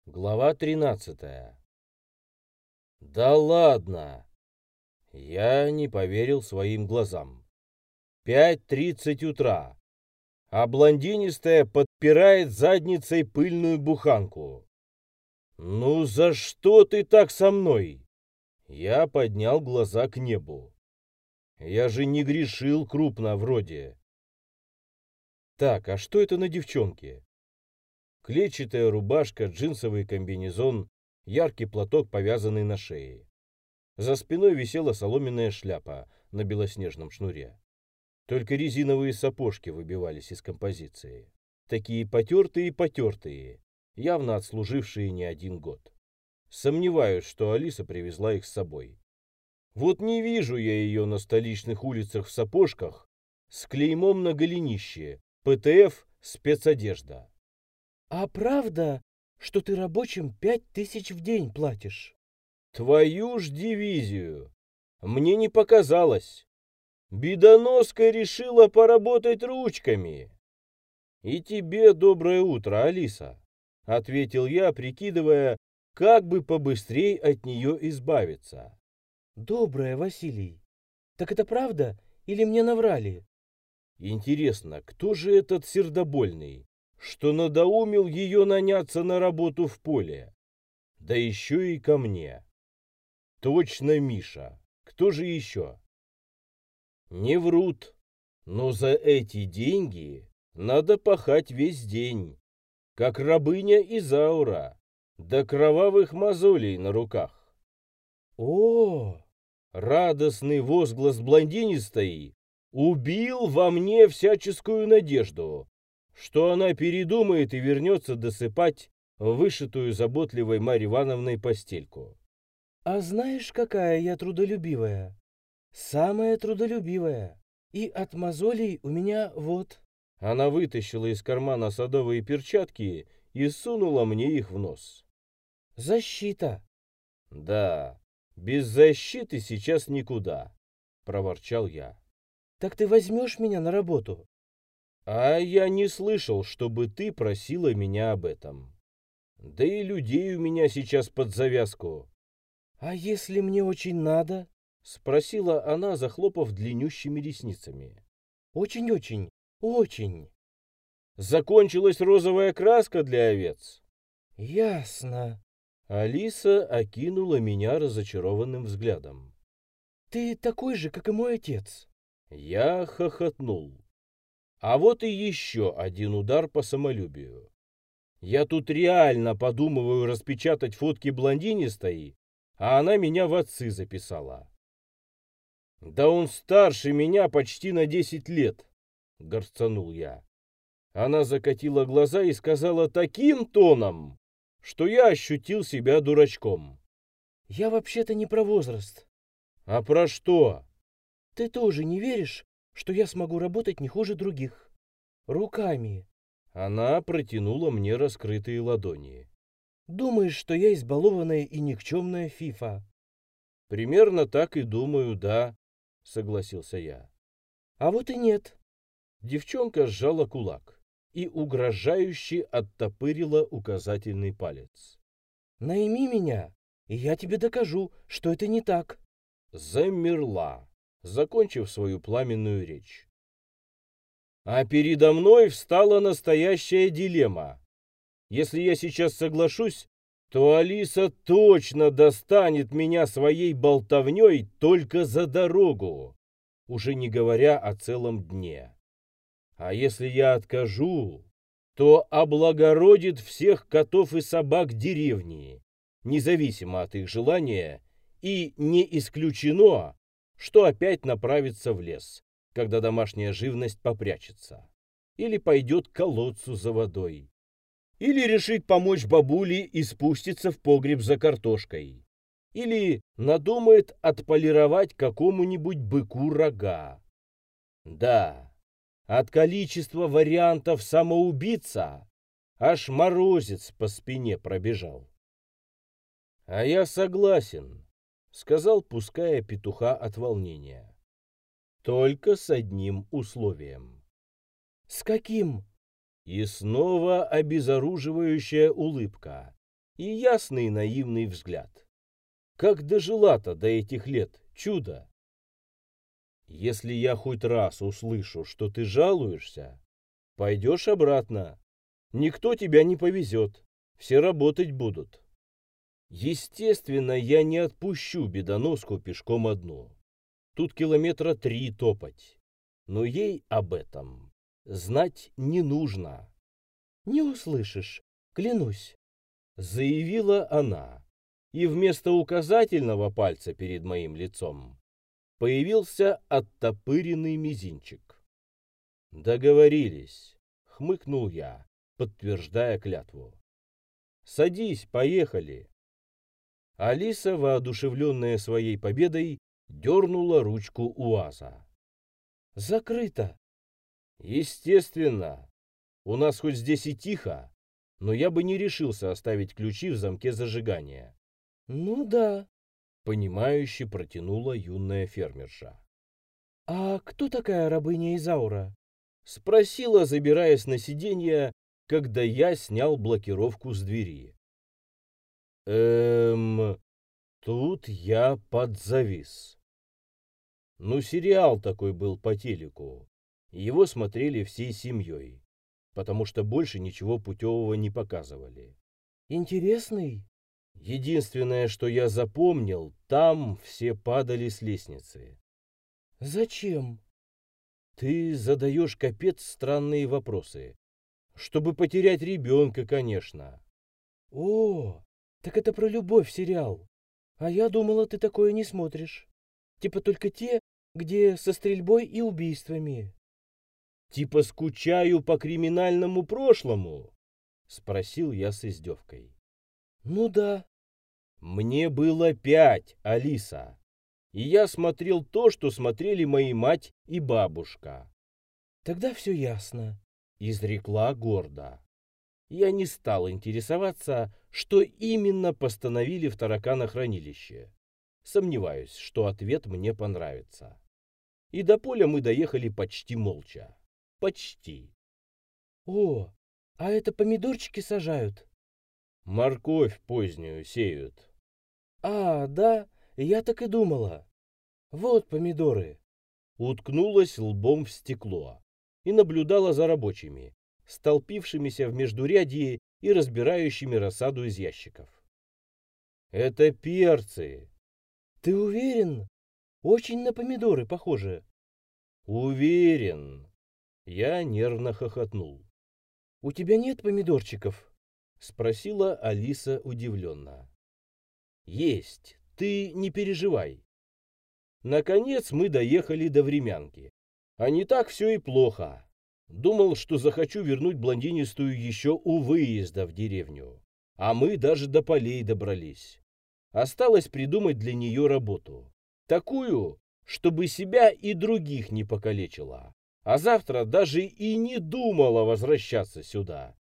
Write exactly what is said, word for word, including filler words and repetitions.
Глава тринадцатая. Да ладно! Я не поверил своим глазам. Пять тридцать утра, а блондинистая подпирает задницей пыльную буханку. Ну за что ты так со мной? Я поднял глаза к небу. Я же не грешил крупно вроде. Так, а что это на девчонке? Клетчатая рубашка, джинсовый комбинезон, яркий платок, повязанный на шее. За спиной висела соломенная шляпа на белоснежном шнуре. Только резиновые сапожки выбивались из композиции. Такие потертые-потертые, явно отслужившие не один год. Сомневаюсь, что Алиса привезла их с собой. Вот не вижу я ее на столичных улицах в сапожках с клеймом на голенище «Пэ Тэ Эф спецодежда». А правда, что ты рабочим пять тысяч в день платишь? Твою ж дивизию! Мне не показалось. Бедоноска решила поработать ручками. И тебе доброе утро, Алиса, ответил я, прикидывая, как бы побыстрей от нее избавиться. Доброе, Василий. Так это правда или мне наврали? Интересно, кто же этот сердобольный, что надоумил ее наняться на работу в поле? Да еще и ко мне. Точно Миша. Кто же еще? Не врут. Но за эти деньги надо пахать весь день. Как рабыня Изаура. До кровавых мозолей на руках. О! Радостный возглас блондинистой убил во мне всяческую надежду, что она передумает и вернется досыпать вышитую заботливой Марьей Ивановной постельку. А знаешь, какая я трудолюбивая? Самая трудолюбивая. И от мозолей у меня вот. Она вытащила из кармана садовые перчатки и сунула мне их в нос. Защита. Да, без защиты сейчас никуда, проворчал я. Так ты возьмешь меня на работу? А я не слышал, чтобы ты просила меня об этом. Да и людей у меня сейчас под завязку. А если мне очень надо? Спросила она, захлопав длиннющими ресницами. Очень-очень, очень. Закончилась розовая краска для овец? Ясно. Алиса окинула меня разочарованным взглядом. Ты такой же, как и мой отец. Я хохотнул. А вот и еще один удар по самолюбию. Я тут реально подумываю распечатать фотки блондинистой, а она меня в отцы записала. Да он старше меня почти на десять лет, горцанул я. Она закатила глаза и сказала таким тоном, что я ощутил себя дурачком. Я вообще-то не про возраст. А про что? Ты тоже не веришь, что я смогу работать не хуже других? Руками. Она протянула мне раскрытые ладони. Думаешь, что я избалованная и никчемная фифа? Примерно так и думаю, да, согласился я. А вот и нет. Девчонка сжала кулак и угрожающе оттопырила указательный палец. Найми меня, и я тебе докажу, что это не так. Замерла, закончив свою пламенную речь. А передо мной встала настоящая дилемма. Если я сейчас соглашусь, то Алиса точно достанет меня своей болтовней только за дорогу, уже не говоря о целом дне. А если я откажу, то облагородит всех котов и собак деревни, независимо от их желания, и не исключено, что опять направится в лес, когда домашняя живность попрячется, или пойдет к колодцу за водой, или решит помочь бабуле и спустится в погреб за картошкой, или надумает отполировать какому-нибудь быку рога. Да, от количества вариантов самоубийца аж морозец по спине пробежал. А я согласен, сказал, пуская петуха от волнения. Только с одним условием. С каким? И снова обезоруживающая улыбка. и ясный наивный взгляд. Как дожила-то до этих лет, чудо! Если я хоть раз услышу, что ты жалуешься, пойдешь обратно. Никто тебя не повезет, все работать будут. Естественно, я не отпущу бедоноску пешком одну. Тут километра три топать. Но ей об этом знать не нужно. Не услышишь, клянусь, Заявила она, и вместо указательного пальца перед моим лицом появился оттопыренный мизинчик. Договорились, хмыкнул я, подтверждая клятву. Садись, поехали. Алиса, воодушевленная своей победой, дернула ручку УАЗа. Закрыто. Естественно. У нас хоть здесь и тихо, но я бы не решился оставить ключи в замке зажигания. Ну да. Понимающе протянула юная фермерша. А кто такая рабыня Изаура? Спросила, забираясь на сиденье, когда я снял блокировку с двери. Эм... Тут я подзавис. Ну, сериал такой был по телеку. Его смотрели всей семьей, потому что больше ничего путевого не показывали. Интересный? Единственное, что я запомнил, там все падали с лестницы. Зачем? Ты задаешь капец странные вопросы. Чтобы потерять ребенка, конечно. О, так это про любовь сериал. А я думала, ты такое не смотришь. Типа только те, где со стрельбой и убийствами. Типа скучаю по криминальному прошлому? Спросил я с издевкой. Ну да. Мне было пять, Алиса. И я смотрел то, что смотрели мои мать и бабушка. Тогда все ясно. Изрекла гордо. Я не стал интересоваться, что именно постановили в тараканохранилище. Сомневаюсь, что ответ мне понравится. И до поля мы доехали почти молча. Почти. О, а это помидорчики сажают? Морковь позднюю сеют. А, да, я так и думала. Вот помидоры. Уткнулась лбом в стекло и наблюдала за рабочими, столпившимися в междурядье и разбирающими рассаду из ящиков. Это перцы. Ты уверен? Очень на помидоры похоже. Уверен. Я нервно хохотнул. У тебя нет помидорчиков? Спросила Алиса удивленно. Есть, ты не переживай. Наконец мы доехали до времянки. А не так все и плохо. Думал, что захочу вернуть блондинистую еще у выезда в деревню. А мы даже до полей добрались. Осталось придумать для нее работу. Такую, чтобы себя и других не покалечила. А завтра даже и не думала возвращаться сюда.